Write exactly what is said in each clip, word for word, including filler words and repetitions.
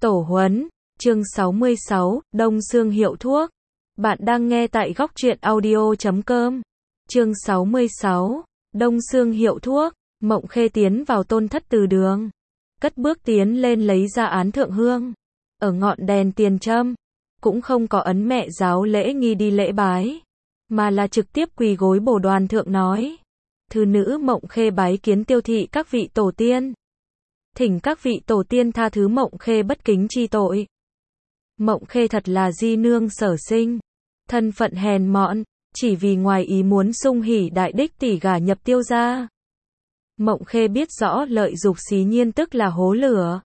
Tổ huấn, chương sáu mươi sáu, Đông Xương hiệu thuốc. Bạn đang nghe tại góc truyện audio chấm com. Chương sáu mươi sáu, Đông Xương hiệu thuốc. Mộng Khê tiến vào tôn thất từ đường. Cất bước tiến lên lấy ra án thượng hương. Ở ngọn đèn tiền châm. Cũng không có ấn mẹ giáo lễ nghi đi lễ bái. Mà là trực tiếp quỳ gối bồ đoàn thượng nói. Thư nữ Mộng Khê bái kiến tiêu thị các vị tổ tiên. Thỉnh các vị tổ tiên tha thứ Mộng Khê bất kính chi tội. Mộng Khê thật là di nương sở sinh. Thân phận hèn mọn, chỉ vì ngoài ý muốn sung hỉ đại đích tỷ gả nhập tiêu gia. Mộng Khê biết rõ lợi dục xí nhiên tức là hố lửa.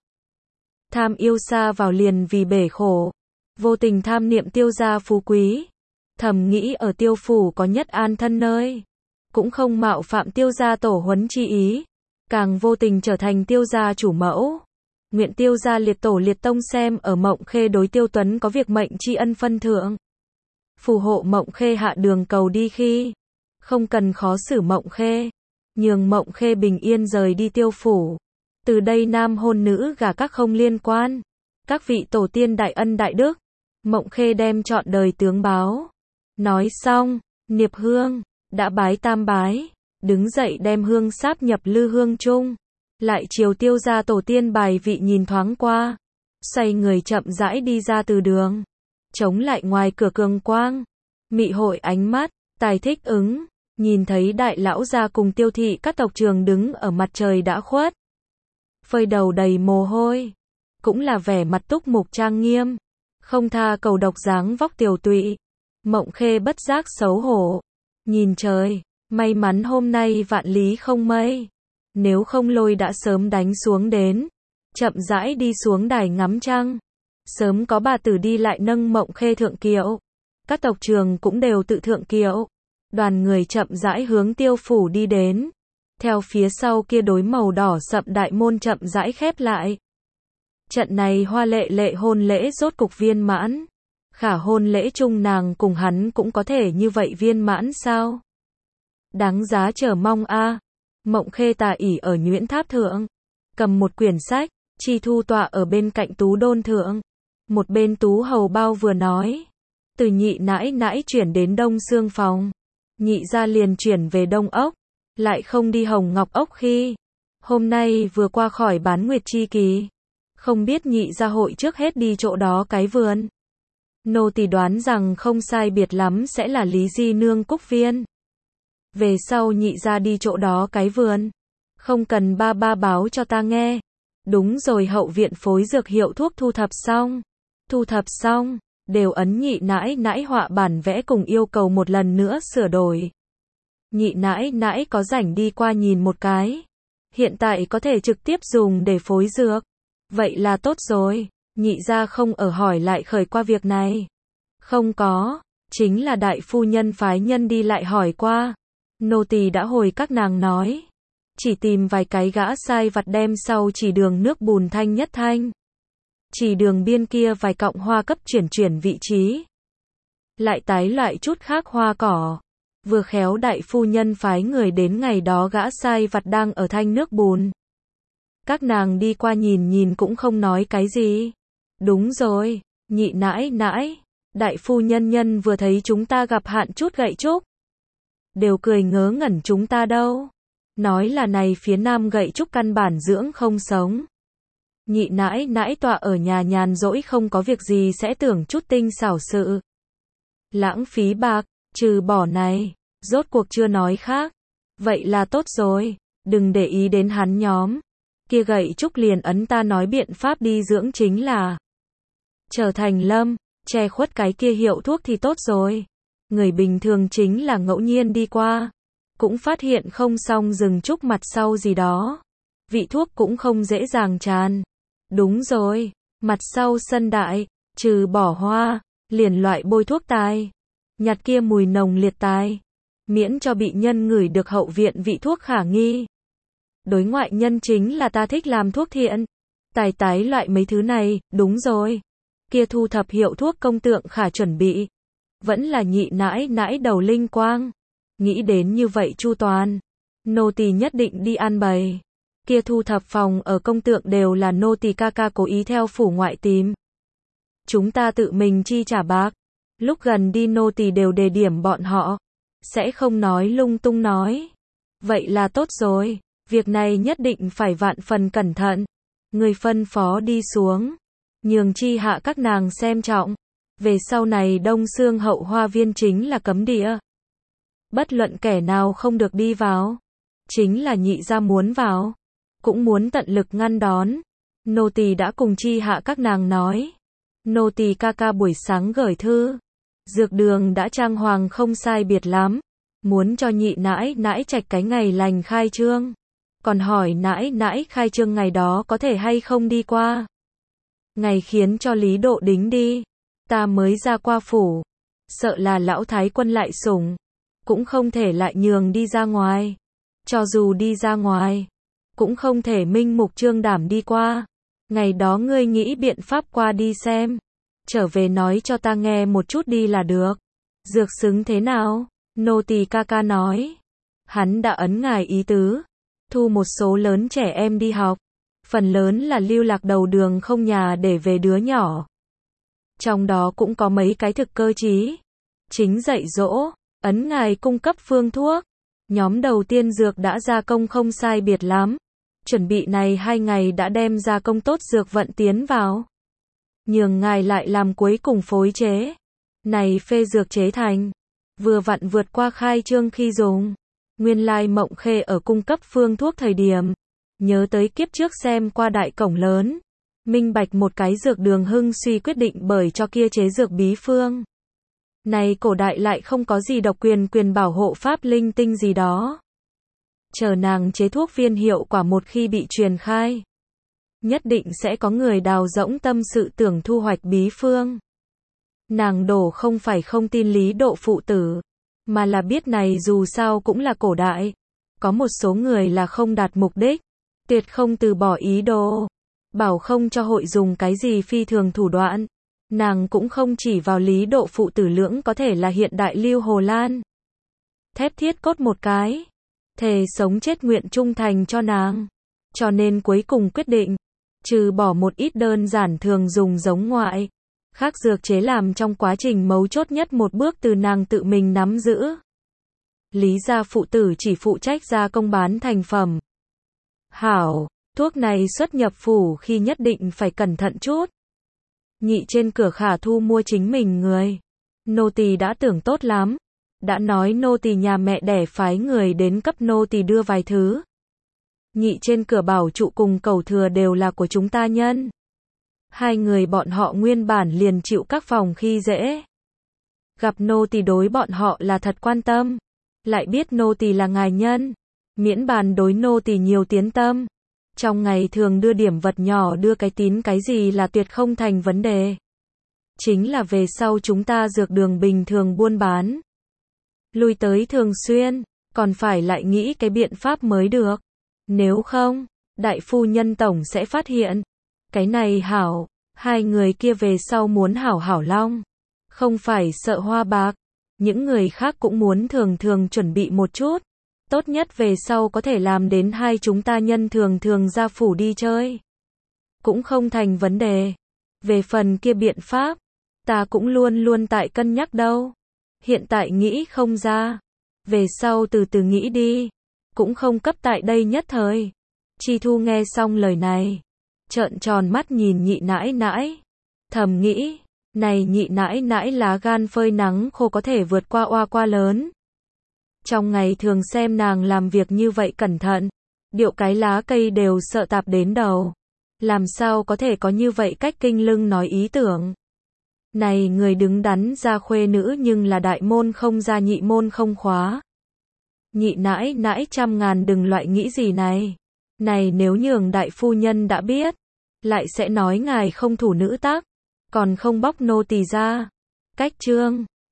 Tham yêu xa vào liền vì bể khổ. Vô tình tham niệm tiêu gia phú quý. Thầm nghĩ ở tiêu phủ có nhất an thân nơi. Cũng không mạo phạm tiêu gia tổ huấn chi ý. Càng vô tình trở thành tiêu gia chủ mẫu. Nguyện tiêu gia liệt tổ liệt tông xem ở Mộng Khê đối Tiêu Tuấn có việc mệnh tri ân phân thượng. Phù hộ Mộng Khê hạ đường cầu đi khi. Không cần khó xử Mộng Khê. Nhường Mộng Khê bình yên rời đi tiêu phủ. Từ đây nam hôn nữ gả các không liên quan. Các vị tổ tiên đại ân đại đức. Mộng Khê đem trọn đời tướng báo. Nói xong, niệp hương, đã bái tam bái. Đứng dậy đem hương sáp nhập lư hương chung. Lại chiều tiêu gia tổ tiên bài vị nhìn thoáng qua. Xoay người chậm rãi đi ra từ đường. Chống lại ngoài cửa cường quang. Mị hội ánh mắt, tài thích ứng. Nhìn thấy đại lão gia cùng tiêu thị các tộc trường đứng ở mặt trời đã khuất. Phơi đầu đầy mồ hôi. Cũng là vẻ mặt túc mục trang nghiêm. Không tha cầu độc dáng vóc tiều tụy. Mộng Khê bất giác xấu hổ. Nhìn trời. May mắn hôm nay vạn lý không mây. Nếu không lôi đã sớm đánh xuống đến. Chậm rãi đi xuống đài ngắm trăng. Sớm có bà tử đi lại nâng Mộng Khê thượng kiệu. Các tộc trường cũng đều tự thượng kiệu. Đoàn người chậm rãi hướng tiêu phủ đi đến. Theo phía sau kia đối màu đỏ sậm đại môn chậm rãi khép lại. Trận này hoa lệ lệ hôn lễ rốt cục viên mãn. Khả hôn lễ chung nàng cùng hắn cũng có thể như vậy viên mãn sao? Đáng giá chờ mong a. À. Mộng Khê tà ỉ ở nhuyễn tháp thượng. Cầm một quyển sách, chi thu tọa ở bên cạnh tú đôn thượng. Một bên tú hầu bao vừa nói. Từ nhị nãi nãi chuyển đến đông xương phòng. Nhị ra liền chuyển về đông ốc. Lại không đi hồng ngọc ốc khi. Hôm nay vừa qua khỏi bán nguyệt chi kỳ. Không biết nhị ra hội trước hết đi chỗ đó cái vườn. Nô tỳ đoán rằng không sai biệt lắm sẽ là Lý Di Nương Cúc Viên. Về sau nhị ra đi chỗ đó cái vườn. Không cần ba ba báo cho ta nghe. Đúng rồi, hậu viện phối dược hiệu thuốc thu thập xong. Thu thập xong, đều ấn nhị nãi nãi họa bản vẽ cùng yêu cầu một lần nữa sửa đổi. Nhị nãi nãi có rảnh đi qua nhìn một cái. Hiện tại có thể trực tiếp dùng để phối dược. Vậy là tốt rồi. Nhị ra không ở hỏi lại khởi qua việc này. Không có, chính là đại phu nhân phái nhân đi lại hỏi qua. Nô tỳ đã hồi các nàng nói. Chỉ tìm vài cái gã sai vặt đem sau chỉ đường nước bùn thanh nhất thanh. Chỉ đường biên kia vài cọng hoa cấp chuyển chuyển vị trí. Lại tái loại chút khác hoa cỏ. Vừa khéo đại phu nhân phái người đến ngày đó gã sai vặt đang ở thanh nước bùn. Các nàng đi qua nhìn nhìn cũng không nói cái gì. Đúng rồi, nhị nãi nãi. Đại phu nhân nhân vừa thấy chúng ta gặp hạn chút gậy trúc. Đều cười ngớ ngẩn chúng ta đâu. Nói là này phía nam gậy trúc căn bản dưỡng không sống. Nhị nãi nãi tọa ở nhà nhàn rỗi không có việc gì sẽ tưởng chút tinh xảo sự. Lãng phí bạc, trừ bỏ này, rốt cuộc chưa nói khác. Vậy là tốt rồi, đừng để ý đến hắn nhóm. Kia gậy trúc liền ấn ta nói biện pháp đi dưỡng chính là. Trở thành lâm, che khuất cái kia hiệu thuốc thì tốt rồi. Người bình thường chính là ngẫu nhiên đi qua. Cũng phát hiện không xong rừng trúc mặt sau gì đó. Vị thuốc cũng không dễ dàng tràn. Đúng rồi, mặt sau sân đại, trừ bỏ hoa, liền loại bôi thuốc tai. Nhặt kia mùi nồng liệt tai. Miễn cho bị nhân ngửi được hậu viện vị thuốc khả nghi. Đối ngoại nhân chính là ta thích làm thuốc thiện. Tài tái loại mấy thứ này, đúng rồi. Kia thu thập hiệu thuốc công tượng khả chuẩn bị. Vẫn là nhị nãi nãi đầu linh quang. Nghĩ đến như vậy chu toàn. Nô tỳ nhất định đi an bày. Kia thu thập phòng ở công tượng đều là nô tỳ ca ca cố ý theo phủ ngoại tìm. Chúng ta tự mình chi trả bạc. Lúc gần đi nô tỳ đều đề điểm bọn họ. Sẽ không nói lung tung nói. Vậy là tốt rồi. Việc này nhất định phải vạn phần cẩn thận. Người phân phó đi xuống. Nhường chi hạ các nàng xem trọng. Về sau này Đông Xương hậu hoa viên chính là cấm địa. Bất luận kẻ nào không được đi vào. Chính là nhị gia muốn vào. Cũng muốn tận lực ngăn đón. Nô tỳ đã cùng chi hạ các nàng nói. Nô tỳ ca ca buổi sáng gửi thư. Dược đường đã trang hoàng không sai biệt lắm. Muốn cho nhị nãi nãi trạch cái ngày lành khai trương. Còn hỏi nãi nãi khai trương ngày đó có thể hay không đi qua. Ngày khiến cho Lý Độ đính đi. Ta mới ra qua phủ. Sợ là lão thái quân lại sủng. Cũng không thể lại nhường đi ra ngoài. Cho dù đi ra ngoài. Cũng không thể minh mục trương đảm đi qua. Ngày đó ngươi nghĩ biện pháp qua đi xem. Trở về nói cho ta nghe một chút đi là được. Dược xứng thế nào? Nô tỳ ca ca nói. Hắn đã ấn ngài ý tứ. Thu một số lớn trẻ em đi học. Phần lớn là lưu lạc đầu đường không nhà để về đứa nhỏ. Trong đó cũng có mấy cái thực cơ trí. Chính dạy dỗ. Ấn ngài cung cấp phương thuốc. Nhóm đầu tiên dược đã gia công không sai biệt lắm. Chuẩn bị này hai ngày đã đem gia công tốt dược vận tiến vào. Nhường ngài lại làm cuối cùng phối chế. Này phê dược chế thành. Vừa vặn vượt qua khai trương khi dùng. Nguyên lai Mộng Khê ở cung cấp phương thuốc thời điểm. Nhớ tới kiếp trước xem qua đại cổng lớn. Minh bạch một cái dược đường hưng suy quyết định bởi cho kia chế dược bí phương. Này cổ đại lại không có gì độc quyền quyền bảo hộ pháp linh tinh gì đó. Chờ nàng chế thuốc viên hiệu quả một khi bị truyền khai. Nhất định sẽ có người đào rỗng tâm sự tưởng thu hoạch bí phương. Nàng đổ không phải không tin Lý Độ phụ tử. Mà là biết này dù sao cũng là cổ đại. Có một số người là không đạt mục đích. Tuyệt không từ bỏ ý đồ. Bảo không cho hội dùng cái gì phi thường thủ đoạn. Nàng cũng không chỉ vào Lý Độ phụ tử lưỡng có thể là hiện đại Lưu Hồ Lan. Thép thiết cốt một cái. Thề sống chết nguyện trung thành cho nàng. Cho nên cuối cùng quyết định. Trừ bỏ một ít đơn giản thường dùng giống ngoại. Khác dược chế làm trong quá trình mấu chốt nhất một bước từ nàng tự mình nắm giữ. Lý gia phụ tử chỉ phụ trách gia công bán thành phẩm. Hảo, thuốc này xuất nhập phủ khi nhất định phải cẩn thận chút. Nhị trên cửa khả thu mua chính mình người. Nô tỳ đã tưởng tốt lắm. Đã nói nô tỳ nhà mẹ đẻ phái người đến cấp nô tỳ đưa vài thứ. Nhị trên cửa bảo trụ cùng cầu thừa đều là của chúng ta nhân. Hai người bọn họ nguyên bản liền chịu các phòng khi dễ. Gặp nô tỳ đối bọn họ là thật quan tâm. Lại biết nô tỳ là ngài nhân. Miễn bàn đối nô tỳ nhiều tiến tâm. Trong ngày thường đưa điểm vật nhỏ đưa cái tín cái gì là tuyệt không thành vấn đề. Chính là về sau chúng ta dược đường bình thường buôn bán. Lui tới thường xuyên, còn phải lại nghĩ cái biện pháp mới được. Nếu không, đại phu nhân tổng sẽ phát hiện. Cái này hảo, hai người kia về sau muốn hảo hảo long. Không phải sợ hoa bạc. Những người khác cũng muốn thường thường chuẩn bị một chút. Tốt nhất về sau có thể làm đến hai chúng ta nhân thường thường ra phủ đi chơi. Cũng không thành vấn đề. Về phần kia biện pháp, ta cũng luôn luôn tại cân nhắc đâu. Hiện tại nghĩ không ra. Về sau từ từ nghĩ đi. Cũng không cấp tại đây nhất thời. Chi Thu nghe xong lời này. Trợn tròn mắt nhìn nhị nãi nãi. Thầm nghĩ. Này nhị nãi nãi lá gan phơi nắng khô có thể vượt qua oa qua lớn. Trong ngày thường xem nàng làm việc như vậy cẩn thận. Điệu cái lá cây đều sợ tạp đến đầu. Làm sao có thể có như vậy cách kinh lưng nói ý tưởng. Này người đứng đắn ra khuê nữ nhưng là đại môn không ra nhị môn không khóa. Nhị nãi nãi trăm ngàn đừng loại nghĩ gì này. Này nếu nhường đại phu nhân đã biết. Lại sẽ nói ngài không thủ nữ tác. Còn không bóc nô tỳ ra. Cách chương